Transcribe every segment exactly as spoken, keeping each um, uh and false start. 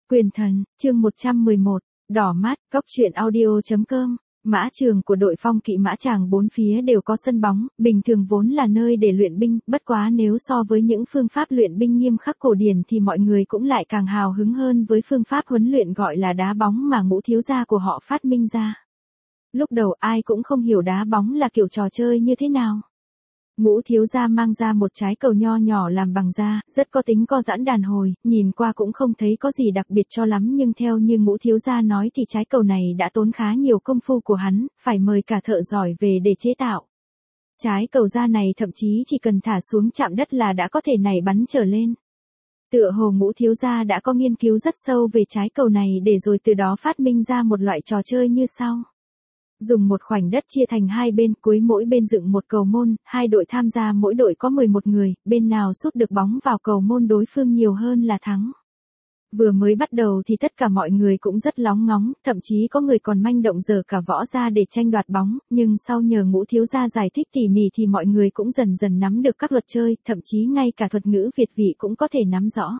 Quyền thần, chương một trăm mười một, đỏ mắt, cốc truyện audio.com. Mã trường của đội phong kỵ mã tràng bốn phía đều có sân bóng, bình thường vốn là nơi để luyện binh, bất quá nếu so với những phương pháp luyện binh nghiêm khắc cổ điển thì mọi người cũng lại càng hào hứng hơn với phương pháp huấn luyện gọi là đá bóng mà Ngũ thiếu gia của họ phát minh ra. Lúc đầu ai cũng không hiểu đá bóng là kiểu trò chơi như thế nào. Ngũ thiếu gia mang ra một trái cầu nho nhỏ làm bằng da, rất có tính co giãn đàn hồi, nhìn qua cũng không thấy có gì đặc biệt cho lắm nhưng theo như Ngũ thiếu gia nói thì trái cầu này đã tốn khá nhiều công phu của hắn, phải mời cả thợ giỏi về để chế tạo. Trái cầu da này thậm chí chỉ cần thả xuống chạm đất là đã có thể nảy bắn trở lên. Tựa hồ Ngũ thiếu gia đã có nghiên cứu rất sâu về trái cầu này để rồi từ đó phát minh ra một loại trò chơi như sau. Dùng một khoảnh đất chia thành hai bên, cuối mỗi bên dựng một cầu môn, hai đội tham gia mỗi đội có mười một người, bên nào sút được bóng vào cầu môn đối phương nhiều hơn là thắng. Vừa mới bắt đầu thì tất cả mọi người cũng rất lóng ngóng, thậm chí có người còn manh động giở cả võ ra để tranh đoạt bóng, nhưng sau nhờ Ngũ thiếu gia giải thích tỉ mỉ thì mọi người cũng dần dần nắm được các luật chơi, thậm chí ngay cả thuật ngữ Việt vị cũng có thể nắm rõ.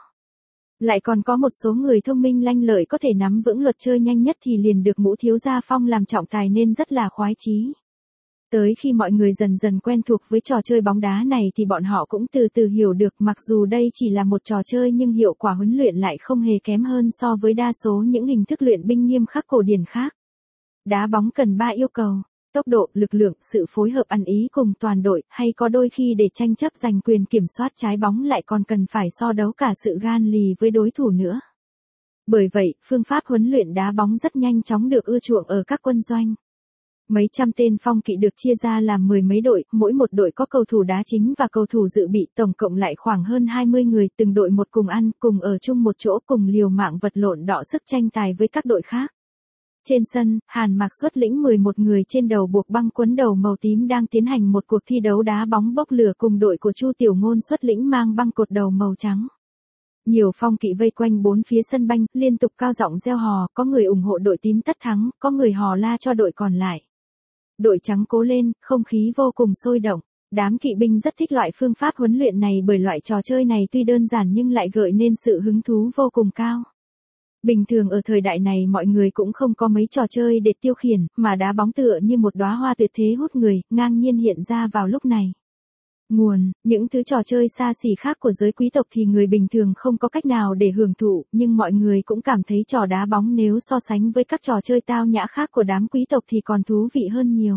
Lại còn có một số người thông minh lanh lợi có thể nắm vững luật chơi nhanh nhất thì liền được Ngũ thiếu gia phong làm trọng tài nên rất là khoái chí. Tới khi mọi người dần dần quen thuộc với trò chơi bóng đá này thì bọn họ cũng từ từ hiểu được mặc dù đây chỉ là một trò chơi nhưng hiệu quả huấn luyện lại không hề kém hơn so với đa số những hình thức luyện binh nghiêm khắc cổ điển khác. Đá bóng cần ba yêu cầu. Tốc độ, lực lượng, sự phối hợp ăn ý cùng toàn đội, hay có đôi khi để tranh chấp giành quyền kiểm soát trái bóng lại còn cần phải so đấu cả sự gan lì với đối thủ nữa. Bởi vậy, phương pháp huấn luyện đá bóng rất nhanh chóng được ưa chuộng ở các quân doanh. Mấy trăm tên phong kỵ được chia ra làm mười mấy đội, mỗi một đội có cầu thủ đá chính và cầu thủ dự bị, tổng cộng lại khoảng hơn hai mươi người, từng đội một cùng ăn, cùng ở chung một chỗ, cùng liều mạng vật lộn đọ sức tranh tài với các đội khác. Trên sân, Hàn Mạc xuất lĩnh mười một người trên đầu buộc băng quấn đầu màu tím đang tiến hành một cuộc thi đấu đá bóng bốc lửa cùng đội của Chu Tiểu Ngôn xuất lĩnh mang băng cột đầu màu trắng. Nhiều phong kỵ vây quanh bốn phía sân banh, liên tục cao giọng reo hò, có người ủng hộ đội tím tất thắng, có người hò la cho đội còn lại. Đội trắng cố lên, không khí vô cùng sôi động. Đám kỵ binh rất thích loại phương pháp huấn luyện này bởi loại trò chơi này tuy đơn giản nhưng lại gợi nên sự hứng thú vô cùng cao. Bình thường ở thời đại này mọi người cũng không có mấy trò chơi để tiêu khiển, mà đá bóng tựa như một đóa hoa tuyệt thế hút người, ngang nhiên hiện ra vào lúc này. Nguồn, những thứ trò chơi xa xỉ khác của giới quý tộc thì người bình thường không có cách nào để hưởng thụ, nhưng mọi người cũng cảm thấy trò đá bóng nếu so sánh với các trò chơi tao nhã khác của đám quý tộc thì còn thú vị hơn nhiều.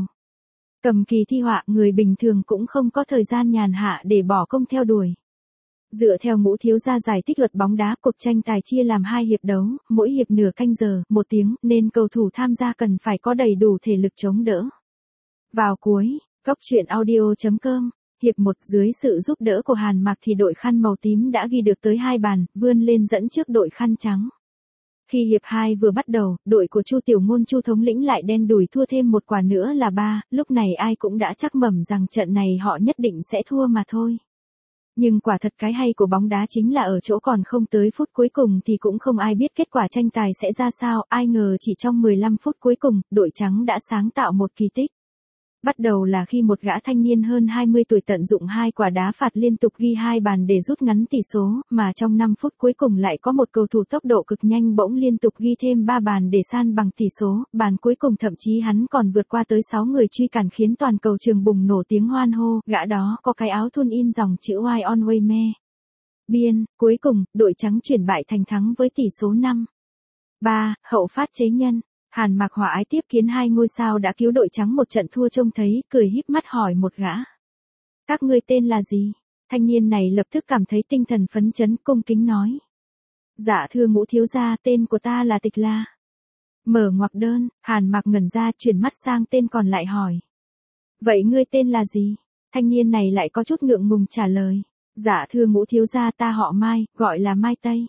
Cầm kỳ thi họa, người bình thường cũng không có thời gian nhàn hạ để bỏ công theo đuổi. Dựa theo Ngũ thiếu gia giải thích luật bóng đá, cuộc tranh tài chia làm hai hiệp đấu, mỗi hiệp nửa canh giờ, một tiếng, nên cầu thủ tham gia cần phải có đầy đủ thể lực chống đỡ. Vào cuối, cốc truyện audio.com, hiệp một dưới sự giúp đỡ của Hàn Mạc thì đội khăn màu tím đã ghi được tới hai bàn, vươn lên dẫn trước đội khăn trắng. Khi hiệp hai vừa bắt đầu, đội của Chu Tiểu Ngôn Chu thống lĩnh lại đen đủi thua thêm một quả nữa là ba, lúc này ai cũng đã chắc mẩm rằng trận này họ nhất định sẽ thua mà thôi. Nhưng quả thật cái hay của bóng đá chính là ở chỗ còn không tới phút cuối cùng thì cũng không ai biết kết quả tranh tài sẽ ra sao, ai ngờ chỉ trong mười lăm phút cuối cùng, đội trắng đã sáng tạo một kỳ tích. Bắt đầu là khi một gã thanh niên hơn hai mươi tuổi tận dụng hai quả đá phạt liên tục ghi hai bàn để rút ngắn tỷ số, mà trong năm phút cuối cùng lại có một cầu thủ tốc độ cực nhanh bỗng liên tục ghi thêm ba bàn để san bằng tỷ số, bàn cuối cùng thậm chí hắn còn vượt qua tới sáu người truy cản khiến toàn cầu trường bùng nổ tiếng hoan hô, gã đó có cái áo thun in dòng chữ Why Always Me. Biên, cuối cùng, đội trắng chuyển bại thành thắng với tỷ số năm ba, hậu phát chế nhân. Hàn Mạc hòa ái tiếp kiến hai ngôi sao đã cứu đội trắng một trận thua trông thấy, cười híp mắt hỏi một gã. Các ngươi tên là gì? Thanh niên này lập tức cảm thấy tinh thần phấn chấn, cung kính nói. Dạ thưa Ngũ thiếu gia, tên của ta là Tịch La. Mở ngoặc đơn, Hàn Mạc ngẩn ra chuyển mắt sang tên còn lại hỏi. Vậy ngươi tên là gì? Thanh niên này lại có chút ngượng ngùng trả lời. Dạ thưa Ngũ thiếu gia, ta họ Mai, gọi là Mai Tây.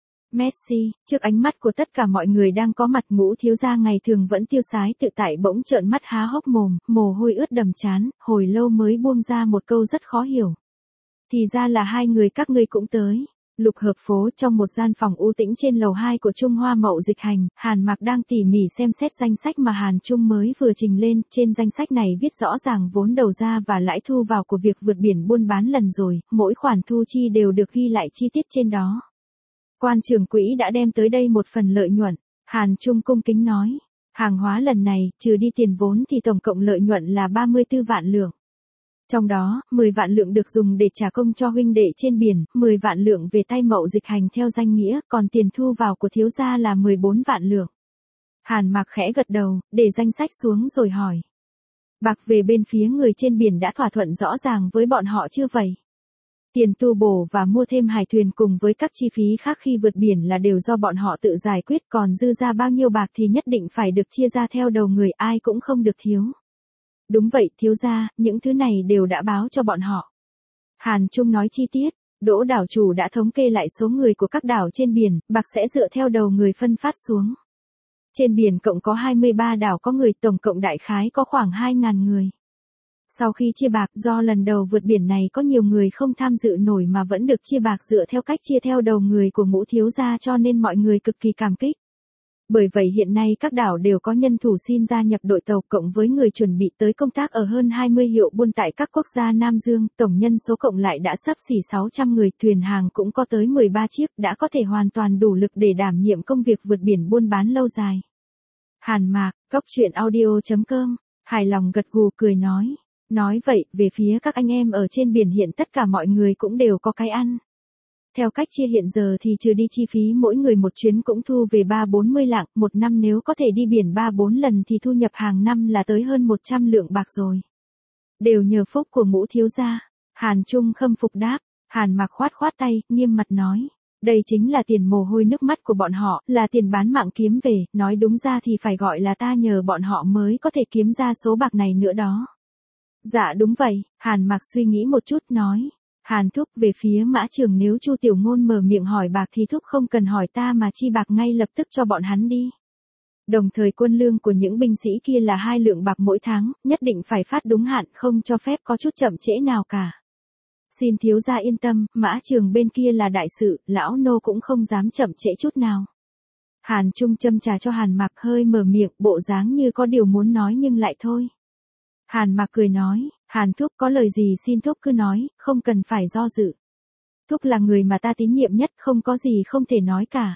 Messi, trước ánh mắt của tất cả mọi người đang có mặt, Ngũ thiếu gia ngày thường vẫn tiêu sái tự tại bỗng trợn mắt há hốc mồm, mồ hôi ướt đầm trán, hồi lâu mới buông ra một câu rất khó hiểu. Thì ra là hai người các ngươi cũng tới. Lục hợp phố, trong một gian phòng u tĩnh trên lầu hai của Trung Hoa Mậu Dịch Hành, Hàn Mạc đang tỉ mỉ xem xét danh sách mà Hàn Trung mới vừa trình lên, trên danh sách này viết rõ ràng vốn đầu ra và lãi thu vào của việc vượt biển buôn bán lần rồi, mỗi khoản thu chi đều được ghi lại chi tiết trên đó. Quan trưởng quỹ đã đem tới đây một phần lợi nhuận. Hàn Trung cung kính nói. Hàng hóa lần này, trừ đi tiền vốn thì tổng cộng lợi nhuận là ba mươi tư vạn lượng. Trong đó, mười vạn lượng được dùng để trả công cho huynh đệ trên biển, mười vạn lượng về tay Mậu Dịch Hành theo danh nghĩa, còn tiền thu vào của thiếu gia là mười bốn vạn lượng. Hàn Mạc khẽ gật đầu, để danh sách xuống rồi hỏi. Bạc về bên phía người trên biển đã thỏa thuận rõ ràng với bọn họ chưa vậy? Tiền tu bổ và mua thêm hải thuyền cùng với các chi phí khác khi vượt biển là đều do bọn họ tự giải quyết, còn dư ra bao nhiêu bạc thì nhất định phải được chia ra theo đầu người, ai cũng không được thiếu. Đúng vậy, thiếu gia, những thứ này đều đã báo cho bọn họ. Hàn Trung nói chi tiết, Đỗ đảo chủ đã thống kê lại số người của các đảo trên biển, bạc sẽ dựa theo đầu người phân phát xuống. Trên biển cộng có hai mươi ba đảo có người, tổng cộng đại khái có khoảng hai nghìn người. Sau khi chia bạc, do lần đầu vượt biển này có nhiều người không tham dự nổi mà vẫn được chia bạc dựa theo cách chia theo đầu người của Ngũ thiếu gia, cho nên mọi người cực kỳ cảm kích. Bởi vậy hiện nay các đảo đều có nhân thủ xin gia nhập đội tàu, cộng với người chuẩn bị tới công tác ở hơn hai mươi hiệu buôn tại các quốc gia Nam Dương, tổng nhân số cộng lại đã xấp xỉ sáu trăm người, thuyền hàng cũng có tới mười ba chiếc, đã có thể hoàn toàn đủ lực để đảm nhiệm công việc vượt biển buôn bán lâu dài. Hàn Mạc, Cốc Truyện Audio chấm com, hài lòng gật gù cười nói. Nói vậy, về phía các anh em ở trên biển hiện tất cả mọi người cũng đều có cái ăn. Theo cách chia hiện giờ thì trừ đi chi phí mỗi người một chuyến cũng thu về ba bốn mươi lạng, một năm nếu có thể đi biển ba bốn lần thì thu nhập hàng năm là tới hơn một trăm lượng bạc rồi. Đều nhờ phúc của Ngũ thiếu gia. Hàn Trung khâm phục đáp. Hàn Mạc khoát khoát tay, nghiêm mặt nói. Đây chính là tiền mồ hôi nước mắt của bọn họ, là tiền bán mạng kiếm về, nói đúng ra thì phải gọi là ta nhờ bọn họ mới có thể kiếm ra số bạc này nữa đó. Dạ đúng vậy, Hàn Mạc suy nghĩ một chút nói. Hàn thúc, về phía Mã Trường nếu Chu Tiểu Ngôn mở miệng hỏi bạc thì thúc không cần hỏi ta mà chi bạc ngay lập tức cho bọn hắn đi. Đồng thời quân lương của những binh sĩ kia là hai lượng bạc mỗi tháng, nhất định phải phát đúng hạn, không cho phép có chút chậm trễ nào cả. Xin thiếu gia yên tâm, Mã Trường bên kia là đại sự, lão nô cũng không dám chậm trễ chút nào. Hàn Trung châm trà cho Hàn Mạc, hơi mở miệng, bộ dáng như có điều muốn nói nhưng lại thôi. Hàn Mạc cười nói, Hàn thúc có lời gì xin thúc cứ nói, không cần phải do dự. Thúc là người mà ta tín nhiệm nhất, không có gì không thể nói cả.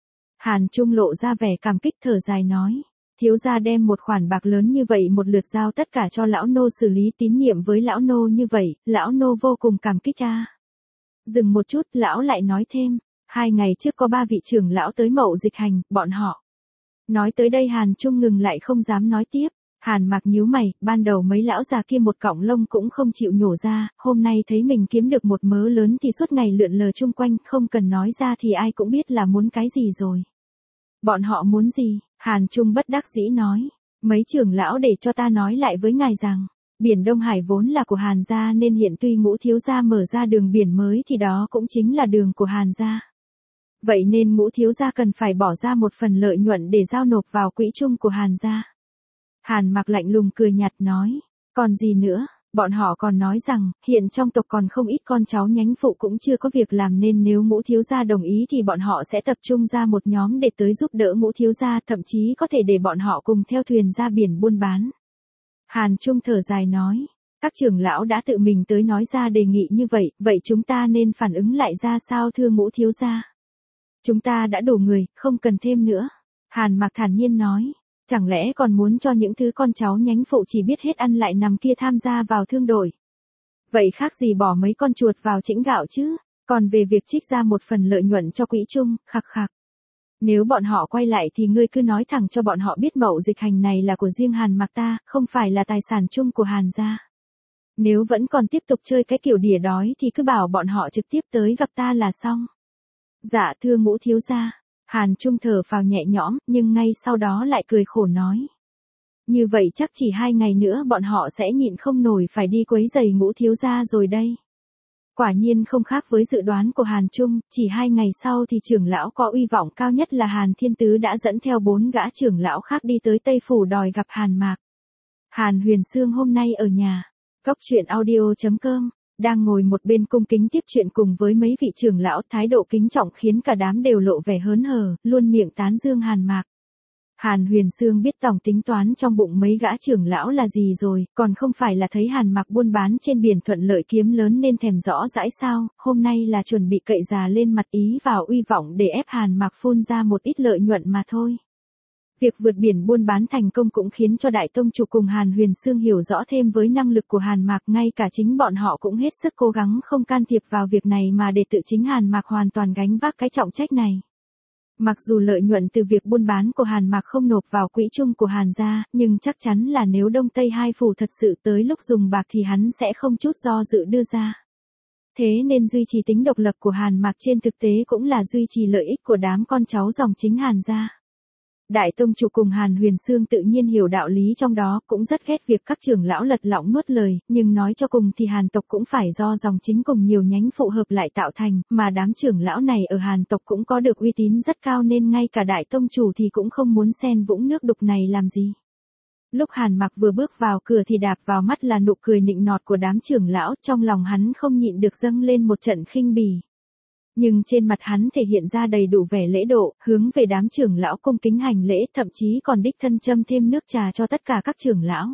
Hàn Trung lộ ra vẻ cảm kích thở dài nói, thiếu gia đem một khoản bạc lớn như vậy một lượt giao tất cả cho lão nô xử lý, tín nhiệm với lão nô như vậy, lão nô vô cùng cảm kích a. Dừng một chút, lão lại nói thêm, hai ngày trước có ba vị trưởng lão tới Mậu Dịch Hành, bọn họ. Nói tới đây Hàn Trung ngừng lại không dám nói tiếp. Hàn Mạc nhíu mày, ban đầu mấy lão già kia một cọng lông cũng không chịu nhổ ra, hôm nay thấy mình kiếm được một mớ lớn thì suốt ngày lượn lờ chung quanh, không cần nói ra thì ai cũng biết là muốn cái gì rồi. Bọn họ muốn gì? Hàn Trung bất đắc dĩ nói. Mấy trưởng lão để cho ta nói lại với ngài rằng, biển Đông Hải vốn là của Hàn gia nên hiện tuy Ngũ thiếu gia mở ra đường biển mới thì đó cũng chính là đường của Hàn gia. Vậy nên Ngũ thiếu gia cần phải bỏ ra một phần lợi nhuận để giao nộp vào quỹ chung của Hàn gia. Hàn Mạc lạnh lùng cười nhạt nói, còn gì nữa, bọn họ còn nói rằng, hiện trong tộc còn không ít con cháu nhánh phụ cũng chưa có việc làm nên nếu Ngũ thiếu gia đồng ý thì bọn họ sẽ tập trung ra một nhóm để tới giúp đỡ Ngũ thiếu gia, thậm chí có thể để bọn họ cùng theo thuyền ra biển buôn bán. Hàn Trung thở dài nói, các trưởng lão đã tự mình tới nói ra đề nghị như vậy, vậy chúng ta nên phản ứng lại ra sao thưa Ngũ thiếu gia? Chúng ta đã đủ người, không cần thêm nữa. Hàn Mạc thản nhiên nói. Chẳng lẽ còn muốn cho những thứ con cháu nhánh phụ chỉ biết hết ăn lại nằm kia tham gia vào thương đội? Vậy khác gì bỏ mấy con chuột vào chĩnh gạo chứ? Còn về việc trích ra một phần lợi nhuận cho quỹ chung, khặc khặc. Nếu bọn họ quay lại thì ngươi cứ nói thẳng cho bọn họ biết Mậu Dịch Hành này là của riêng Hàn Mạc ta, không phải là tài sản chung của Hàn gia. Nếu vẫn còn tiếp tục chơi cái kiểu đỉa đói thì cứ bảo bọn họ trực tiếp tới gặp ta là xong. Dạ thưa Ngũ thiếu gia. Hàn Trung thở phào nhẹ nhõm, nhưng ngay sau đó lại cười khổ nói. Như vậy chắc chỉ hai ngày nữa bọn họ sẽ nhịn không nổi phải đi quấy giày Ngũ thiếu gia rồi đây. Quả nhiên không khác với dự đoán của Hàn Trung, chỉ hai ngày sau thì trưởng lão có uy vọng cao nhất là Hàn Thiên Tứ đã dẫn theo bốn gã trưởng lão khác đi tới Tây Phủ đòi gặp Hàn Mạc. Hàn Huyền Sương hôm nay ở nhà. Cốc Truyện Audio chấm com. Đang ngồi một bên cung kính tiếp chuyện cùng với mấy vị trưởng lão, thái độ kính trọng khiến cả đám đều lộ vẻ hớn hở, luôn miệng tán dương Hàn Mạc. Hàn Huyền Sương biết tổng tính toán trong bụng mấy gã trưởng lão là gì rồi, còn không phải là thấy Hàn Mặc buôn bán trên biển thuận lợi kiếm lớn nên thèm rõ dãi sao, hôm nay là chuẩn bị cậy già lên mặt ý vào uy vọng để ép Hàn Mặc phun ra một ít lợi nhuận mà thôi. Việc vượt biển buôn bán thành công cũng khiến cho Đại Tông chủ cùng Hàn Huyền Sương hiểu rõ thêm với năng lực của Hàn Mặc, ngay cả chính bọn họ cũng hết sức cố gắng không can thiệp vào việc này mà để tự chính Hàn Mặc hoàn toàn gánh vác cái trọng trách này. Mặc dù lợi nhuận từ việc buôn bán của Hàn Mặc không nộp vào quỹ chung của Hàn gia, nhưng chắc chắn là nếu Đông Tây hai phủ thật sự tới lúc dùng bạc thì hắn sẽ không chút do dự đưa ra. Thế nên duy trì tính độc lập của Hàn Mặc trên thực tế cũng là duy trì lợi ích của đám con cháu dòng chính Hàn gia. Đại Tông chủ cùng Hàn Huyền Sương tự nhiên hiểu đạo lý trong đó, cũng rất ghét việc các trưởng lão lật lọng nuốt lời, nhưng nói cho cùng thì Hàn tộc cũng phải do dòng chính cùng nhiều nhánh phụ hợp lại tạo thành, mà đám trưởng lão này ở Hàn tộc cũng có được uy tín rất cao nên ngay cả Đại Tông chủ thì cũng không muốn xen vũng nước đục này làm gì. Lúc Hàn Mặc vừa bước vào cửa thì đạp vào mắt là nụ cười nịnh nọt của đám trưởng lão, trong lòng hắn không nhịn được dâng lên một trận khinh bỉ. Nhưng trên mặt hắn thể hiện ra đầy đủ vẻ lễ độ, hướng về đám trưởng lão cung kính hành lễ, thậm chí còn đích thân châm thêm nước trà cho tất cả các trưởng lão.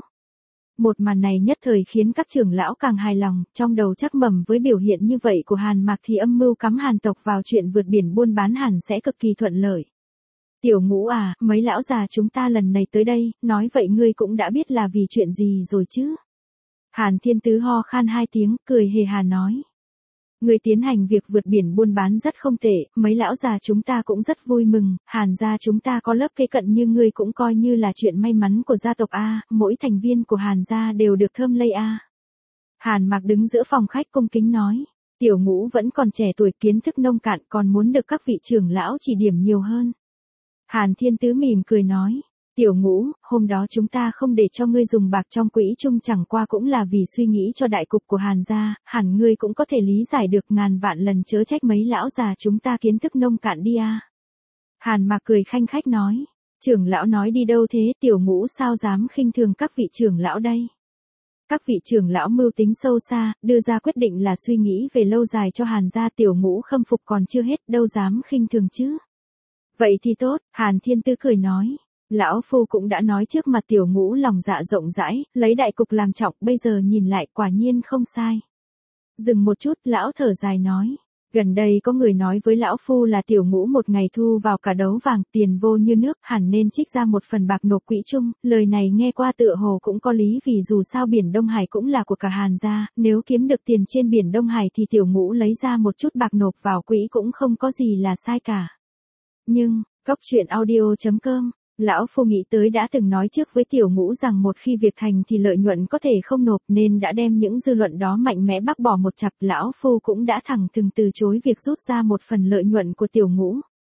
Một màn này nhất thời khiến các trưởng lão càng hài lòng, trong đầu chắc mẩm với biểu hiện như vậy của Hàn Mặc thì âm mưu cắm Hàn tộc vào chuyện vượt biển buôn bán hẳn sẽ cực kỳ thuận lợi. Tiểu Ngũ à, mấy lão già chúng ta lần này tới đây, nói vậy ngươi cũng đã biết là vì chuyện gì rồi chứ? Hàn Thiên Tứ ho khan hai tiếng, cười hề hà nói. Người tiến hành việc vượt biển buôn bán rất không tệ, mấy lão già chúng ta cũng rất vui mừng, Hàn gia chúng ta có lớp kế cận như ngươi cũng coi như là chuyện may mắn của gia tộc A, mỗi thành viên của Hàn gia đều được thơm lây A. Hàn Mặc đứng giữa phòng khách cung kính nói, Tiểu Ngũ vẫn còn trẻ tuổi, kiến thức nông cạn, còn muốn được các vị trưởng lão chỉ điểm nhiều hơn. Hàn Thiên Tứ mỉm cười nói, Tiểu Ngũ, hôm đó chúng ta không để cho ngươi dùng bạc trong quỹ chung chẳng qua cũng là vì suy nghĩ cho đại cục của Hàn gia, hẳn ngươi cũng có thể lý giải được, ngàn vạn lần chớ trách mấy lão già chúng ta kiến thức nông cạn đi a. Hàn Mặc cười khanh khách nói, trưởng lão nói đi đâu thế, Tiểu Ngũ sao dám khinh thường các vị trưởng lão đây. Các vị trưởng lão mưu tính sâu xa, đưa ra quyết định là suy nghĩ về lâu dài cho Hàn gia, Tiểu Ngũ khâm phục còn chưa hết, đâu dám khinh thường chứ. Vậy thì tốt, Hàn Thiên Tư cười nói. Lão Phu cũng đã nói trước mặt Tiểu Ngũ lòng dạ rộng rãi, lấy đại cục làm trọng, bây giờ nhìn lại quả nhiên không sai. Dừng một chút, lão thở dài nói. Gần đây có người nói với Lão Phu là Tiểu Ngũ một ngày thu vào cả đấu vàng, tiền vô như nước, hẳn nên trích ra một phần bạc nộp quỹ chung, lời này nghe qua tựa hồ cũng có lý vì dù sao biển Đông Hải cũng là của cả Hàn gia, nếu kiếm được tiền trên biển Đông Hải thì Tiểu Ngũ lấy ra một chút bạc nộp vào quỹ cũng không có gì là sai cả. Nhưng, Cốc truyện audio chấm com Lão Phu nghĩ tới đã từng nói trước với Tiểu Ngũ rằng một khi việc thành thì lợi nhuận có thể không nộp nên đã đem những dư luận đó mạnh mẽ bác bỏ một chặp. Lão Phu cũng đã thẳng thừng từ chối việc rút ra một phần lợi nhuận của Tiểu Ngũ.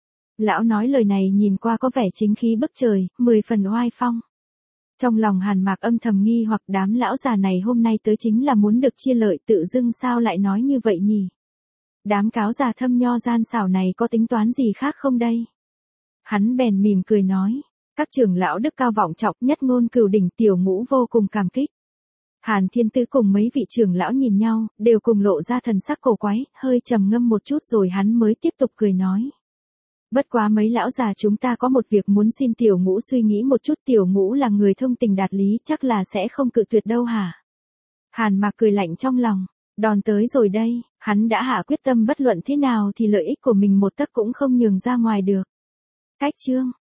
Lão nói lời này nhìn qua có vẻ chính khí bức trời, mười phần oai phong. Trong lòng Hàn Mặc âm thầm nghi hoặc đám lão già này hôm nay tới chính là muốn được chia lợi, tự dưng sao lại nói như vậy nhỉ? Đám cáo già thâm nho gian xảo này có tính toán gì khác không đây? Hắn bèn mỉm cười nói. Các trưởng lão đức cao vọng trọng, nhất ngôn cửu đỉnh, Tiểu Ngũ vô cùng cảm kích. Hàn Thiên Tứ cùng mấy vị trưởng lão nhìn nhau, đều cùng lộ ra thần sắc cổ quái, hơi trầm ngâm một chút rồi hắn mới tiếp tục cười nói. Bất quá mấy lão già chúng ta có một việc muốn xin Tiểu Ngũ suy nghĩ một chút, Tiểu Ngũ là người thông tình đạt lý, chắc là sẽ không cự tuyệt đâu hả? Hàn Mặc cười lạnh trong lòng, đòn tới rồi đây, hắn đã hạ quyết tâm bất luận thế nào thì lợi ích của mình một tấc cũng không nhường ra ngoài được. Cách chương